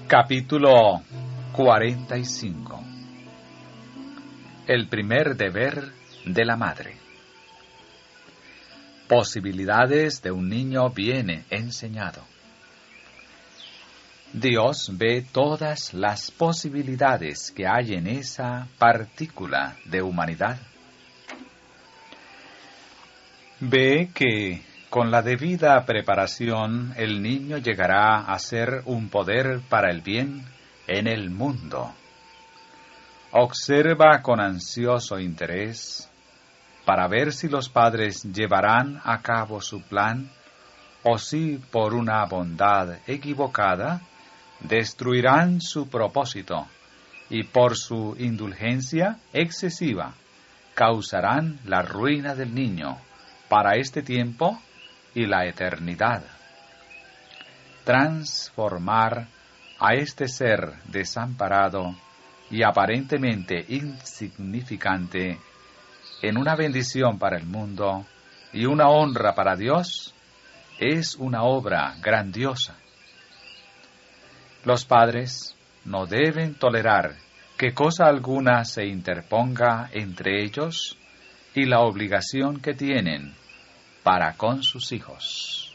Capítulo 45. El primer deber de la madre. Posibilidades de un niño bien enseñado. Dios ve todas las posibilidades que hay en esa partícula de humanidad. Ve que con la debida preparación el niño llegará a ser un poder para el bien en el mundo. Observa con ansioso interés para ver si los padres llevarán a cabo su plan o si por una bondad equivocada destruirán su propósito y por su indulgencia excesiva causarán la ruina del niño para este tiempo y la eternidad. Transformar a este ser desamparado y aparentemente insignificante en una bendición para el mundo y una honra para Dios es una obra grandiosa. Los padres no deben tolerar que cosa alguna se interponga entre ellos y la obligación que tienen para con sus hijos.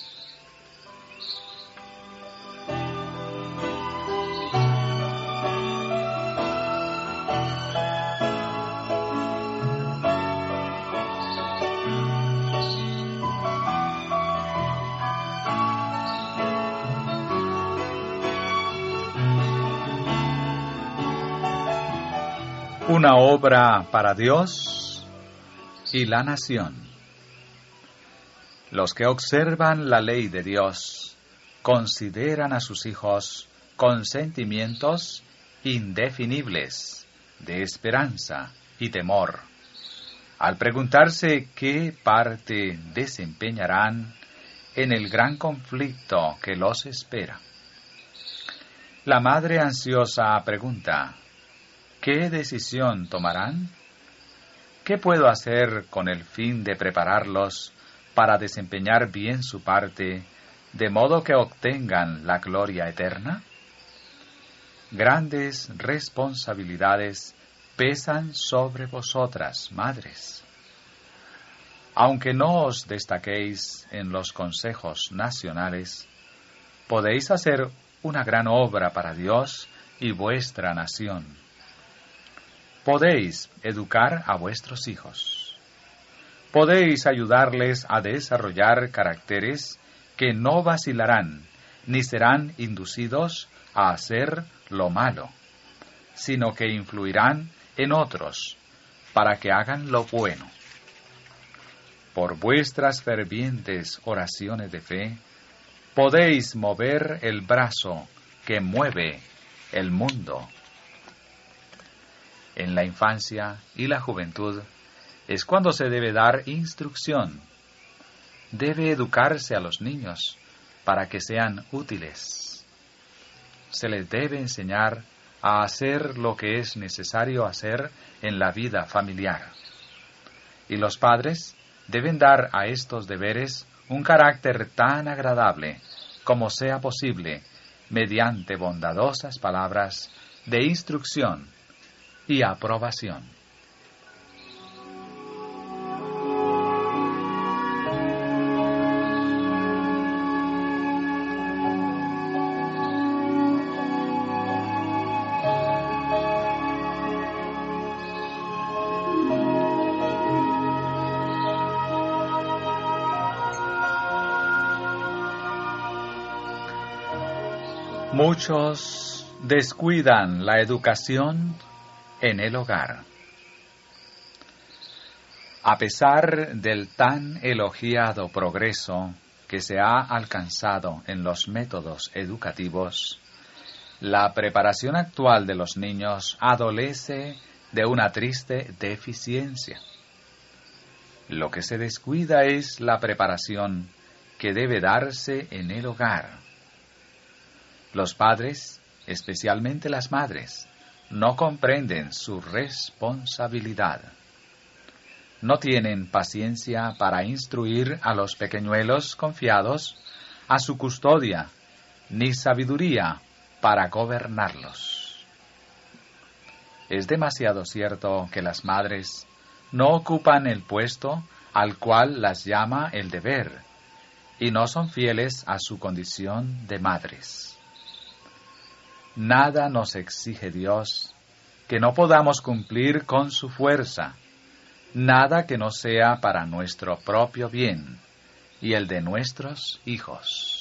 Una obra para Dios y la nación. Los que observan la ley de Dios consideran a sus hijos con sentimientos indefinibles de esperanza y temor, al preguntarse qué parte desempeñarán en el gran conflicto que los espera. La madre ansiosa pregunta: ¿qué decisión tomarán? ¿Qué puedo hacer con el fin de prepararlos para desempeñar bien su parte, de modo que obtengan la gloria eterna? Grandes responsabilidades pesan sobre vosotras, madres. Aunque no os destaquéis en los consejos nacionales, podéis hacer una gran obra para Dios y vuestra nación. Podéis educar a vuestros hijos. Podéis ayudarles a desarrollar caracteres que no vacilarán ni serán inducidos a hacer lo malo, sino que influirán en otros para que hagan lo bueno. Por vuestras fervientes oraciones de fe, podéis mover el brazo que mueve el mundo. En la infancia y la juventud es cuando se debe dar instrucción. Debe educarse a los niños para que sean útiles. Se les debe enseñar a hacer lo que es necesario hacer en la vida familiar. Y los padres deben dar a estos deberes un carácter tan agradable como sea posible mediante bondadosas palabras de instrucción y aprobación. Muchos descuidan la educación en el hogar. A pesar del tan elogiado progreso que se ha alcanzado en los métodos educativos, la preparación actual de los niños adolece de una triste deficiencia. Lo que se descuida es la preparación que debe darse en el hogar. Los padres, especialmente las madres, no comprenden su responsabilidad. No tienen paciencia para instruir a los pequeñuelos confiados a su custodia, ni sabiduría para gobernarlos. Es demasiado cierto que las madres no ocupan el puesto al cual las llama el deber, y no son fieles a su condición de madres. Nada nos exige Dios que no podamos cumplir con su fuerza, nada que no sea para nuestro propio bien y el de nuestros hijos.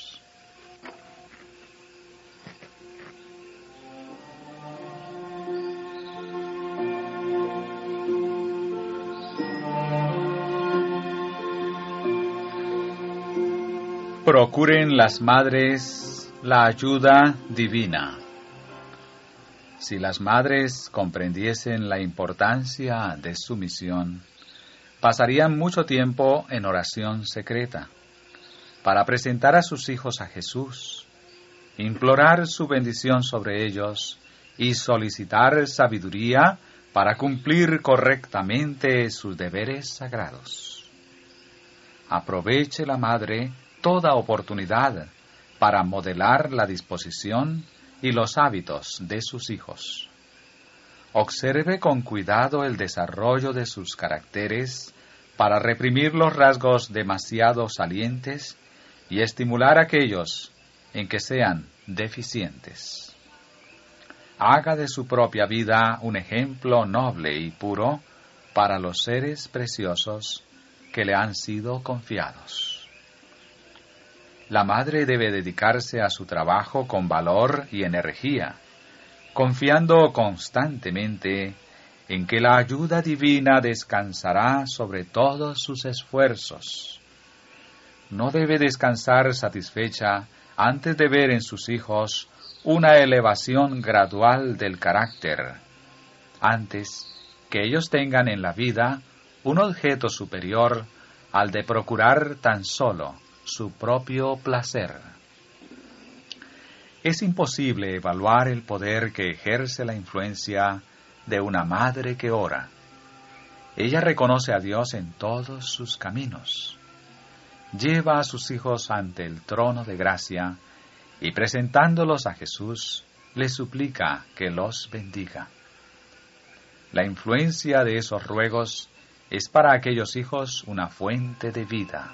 Procuren las madres la ayuda divina. Si las madres comprendiesen la importancia de su misión, pasarían mucho tiempo en oración secreta para presentar a sus hijos a Jesús, implorar su bendición sobre ellos y solicitar sabiduría para cumplir correctamente sus deberes sagrados. Aproveche la madre toda oportunidad para modelar la disposición y los hábitos de sus hijos. Observe con cuidado el desarrollo de sus caracteres para reprimir los rasgos demasiado salientes y estimular aquellos en que sean deficientes. Haga de su propia vida un ejemplo noble y puro para los seres preciosos que le han sido confiados. La madre debe dedicarse a su trabajo con valor y energía, confiando constantemente en que la ayuda divina descansará sobre todos sus esfuerzos. No debe descansar satisfecha antes de ver en sus hijos una elevación gradual del carácter, antes que ellos tengan en la vida un objeto superior al de procurar tan solo su propio placer. Es imposible evaluar el poder que ejerce la influencia de una madre que ora. Ella reconoce a Dios en todos sus caminos. Lleva a sus hijos ante el trono de gracia y presentándolos a Jesús, le suplica que los bendiga. La influencia de esos ruegos es para aquellos hijos una fuente de vida.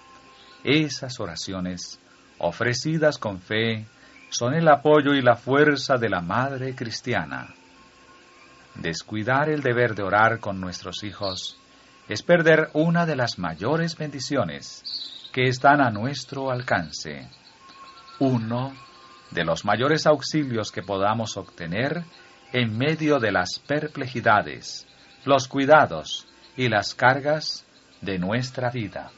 Esas oraciones, ofrecidas con fe, son el apoyo y la fuerza de la madre cristiana. Descuidar el deber de orar con nuestros hijos es perder una de las mayores bendiciones que están a nuestro alcance. Uno de los mayores auxilios que podamos obtener en medio de las perplejidades, los cuidados y las cargas de nuestra vida.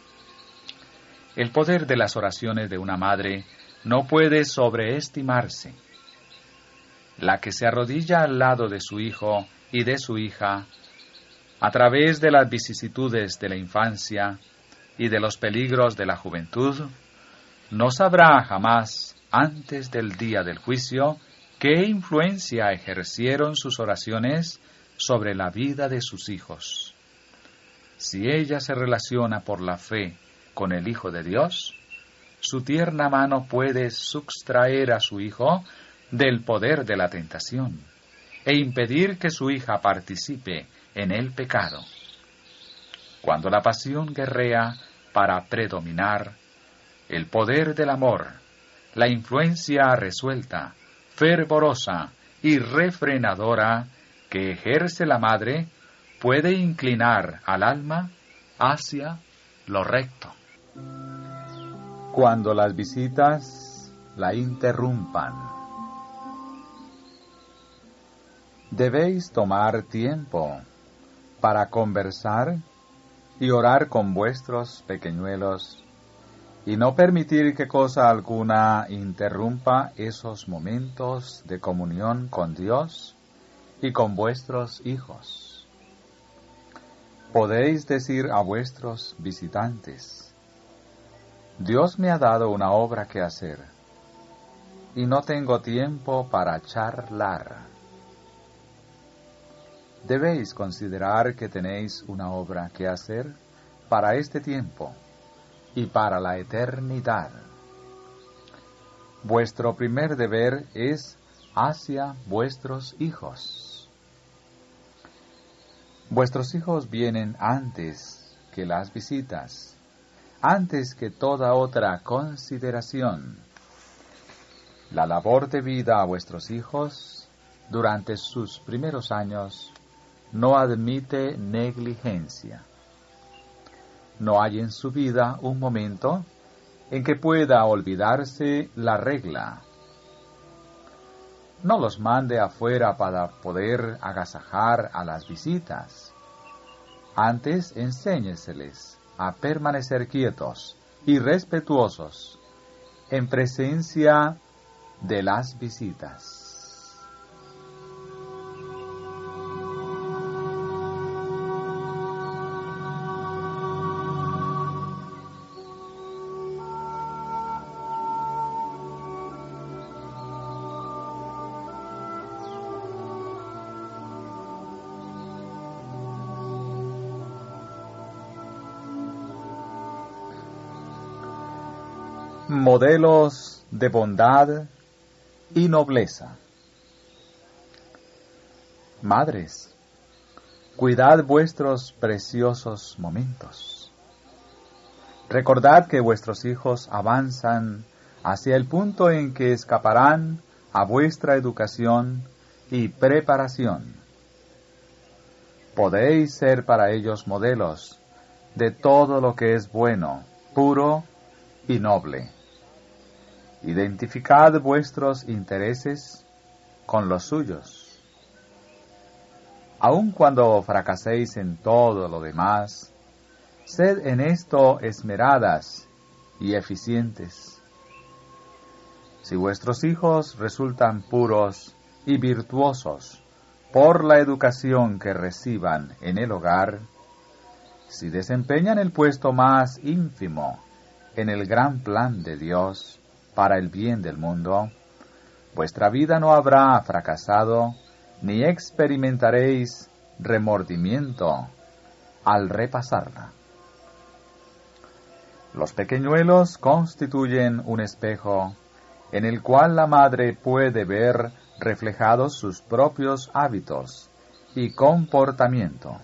El poder de las oraciones de una madre no puede sobreestimarse. La que se arrodilla al lado de su hijo y de su hija, a través de las vicisitudes de la infancia y de los peligros de la juventud, no sabrá jamás, antes del día del juicio, qué influencia ejercieron sus oraciones sobre la vida de sus hijos. Si ella se relaciona por la fe con el Hijo de Dios, su tierna mano puede sustraer a su hijo del poder de la tentación e impedir que su hija participe en el pecado. Cuando la pasión guerrea para predominar, el poder del amor, la influencia resuelta, fervorosa y refrenadora que ejerce la madre puede inclinar al alma hacia lo recto. Cuando las visitas la interrumpan, debéis tomar tiempo para conversar y orar con vuestros pequeñuelos y no permitir que cosa alguna interrumpa esos momentos de comunión con Dios y con vuestros hijos. Podéis decir a vuestros visitantes: Dios me ha dado una obra que hacer y no tengo tiempo para charlar. Debéis considerar que tenéis una obra que hacer para este tiempo y para la eternidad. vuestro primer deber es hacia vuestros hijos. Vuestros hijos vienen antes que las visitas, antes que toda otra consideración. La labor debida a vuestros hijos durante sus primeros años no admite negligencia. No hay en su vida un momento en que pueda olvidarse la regla. No los mande afuera para poder agasajar a las visitas. Antes enséñeseles a permanecer quietos y respetuosos en presencia de las visitas. Modelos de bondad y nobleza. Madres, cuidad vuestros preciosos momentos. Recordad que vuestros hijos avanzan hacia el punto en que escaparán a vuestra educación y preparación. Podéis ser para ellos modelos de todo lo que es bueno, puro y noble. Identificad vuestros intereses con los suyos. Aun cuando fracaséis en todo lo demás, sed en esto esmeradas y eficientes. Si vuestros hijos resultan puros y virtuosos por la educación que reciban en el hogar, si desempeñan el puesto más ínfimo en el gran plan de Dios para el bien del mundo, vuestra vida no habrá fracasado, ni experimentaréis remordimiento al repasarla. Los pequeñuelos constituyen un espejo en el cual la madre puede ver reflejados sus propios hábitos y comportamiento.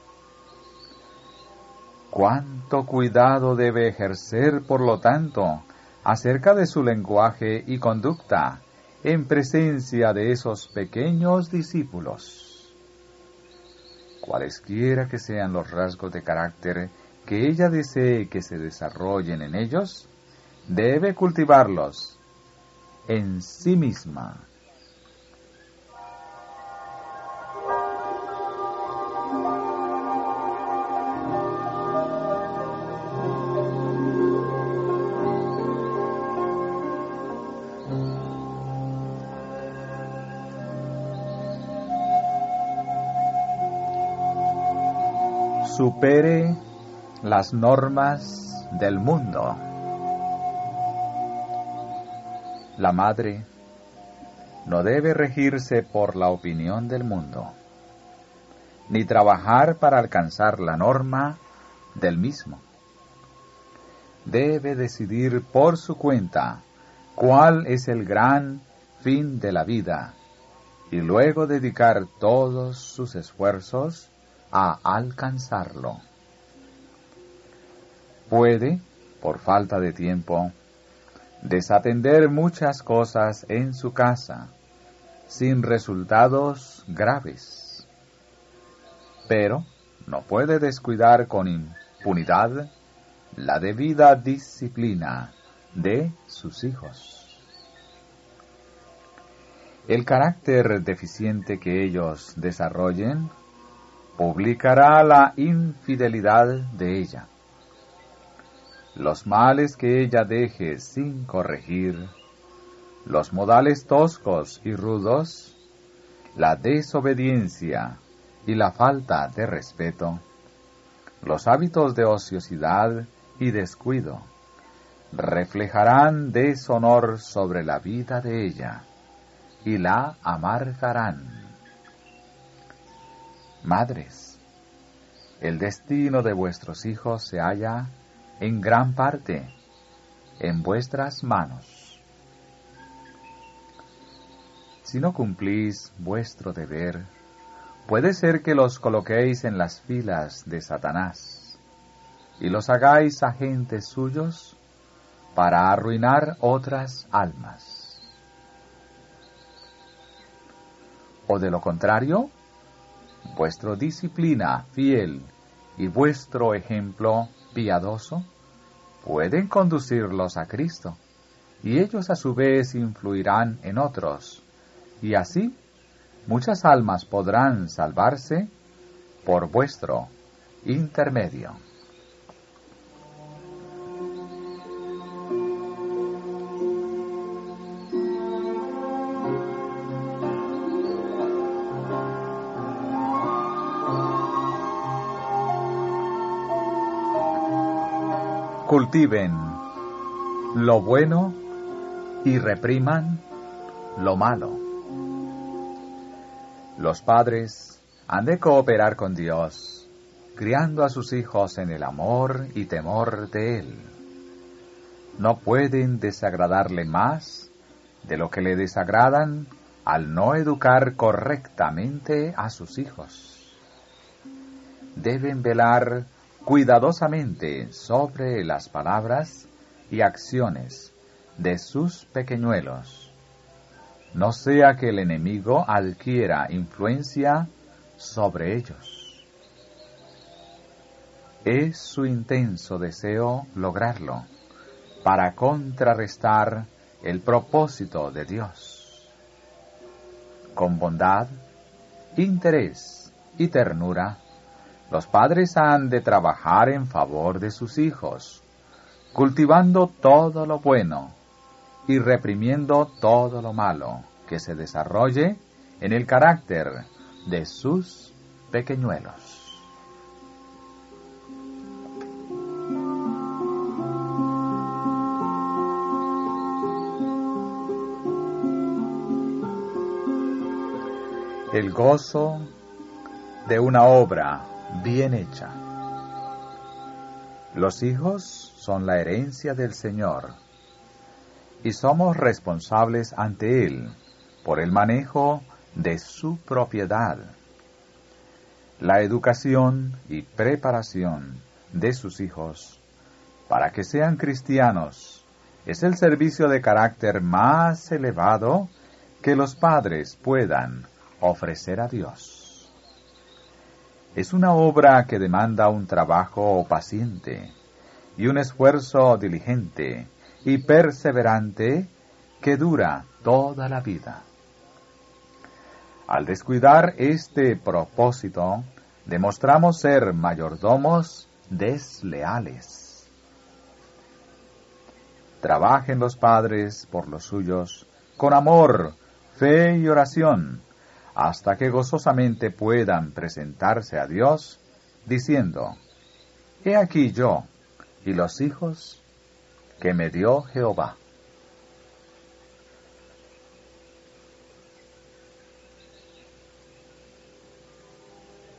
Cuánto cuidado debe ejercer, por lo tanto, acerca de su lenguaje y conducta en presencia de esos pequeños discípulos. Cualesquiera que sean los rasgos de carácter que ella desee que se desarrollen en ellos, debe cultivarlos en sí misma. Supere las normas del mundo. La madre no debe regirse por la opinión del mundo, ni trabajar para alcanzar la norma del mismo. Debe decidir por su cuenta cuál es el gran fin de la vida y luego dedicar todos sus esfuerzos a alcanzarlo. Puede, por falta de tiempo, desatender muchas cosas en su casa, sin resultados graves. Pero no puede descuidar con impunidad la debida disciplina de sus hijos. El carácter deficiente que ellos desarrollen publicará la infidelidad de ella. Los males que ella deje sin corregir, los modales toscos y rudos, la desobediencia y la falta de respeto, los hábitos de ociosidad y descuido, reflejarán deshonor sobre la vida de ella y la amargarán. Madres, el destino de vuestros hijos se halla en gran parte en vuestras manos. si no cumplís vuestro deber, puede ser que los coloquéis en las filas de Satanás y los hagáis agentes suyos para arruinar otras almas. O de lo contrario, vuestra disciplina fiel y vuestro ejemplo piadoso pueden conducirlos a Cristo, y ellos a su vez influirán en otros, y así muchas almas podrán salvarse por vuestro intermedio. Cultiven lo bueno y repriman lo malo. Los padres han de cooperar con Dios, criando a sus hijos en el amor y temor de Él. No pueden desagradarle más de lo que le desagradan al no educar correctamente a sus hijos. Deben velar cuidadosamente sobre las palabras y acciones de sus pequeñuelos, no sea que el enemigo adquiera influencia sobre ellos. Es su intenso deseo lograrlo, para contrarrestar el propósito de Dios. Con bondad, interés y ternura, los padres han de trabajar en favor de sus hijos, cultivando todo lo bueno y reprimiendo todo lo malo que se desarrolle en el carácter de sus pequeñuelos. El gozo de una obra bien hecha. Los hijos son la herencia del Señor y somos responsables ante Él por el manejo de su propiedad. La educación y preparación de sus hijos para que sean cristianos es el servicio de carácter más elevado que los padres puedan ofrecer a Dios. Es una obra que demanda un trabajo paciente y un esfuerzo diligente y perseverante que dura toda la vida. Al descuidar este propósito, demostramos ser mayordomos desleales. Trabajen los padres por los suyos con amor, fe y oración, hasta que gozosamente puedan presentarse a Dios, diciendo: He aquí yo y los hijos que me dio Jehová.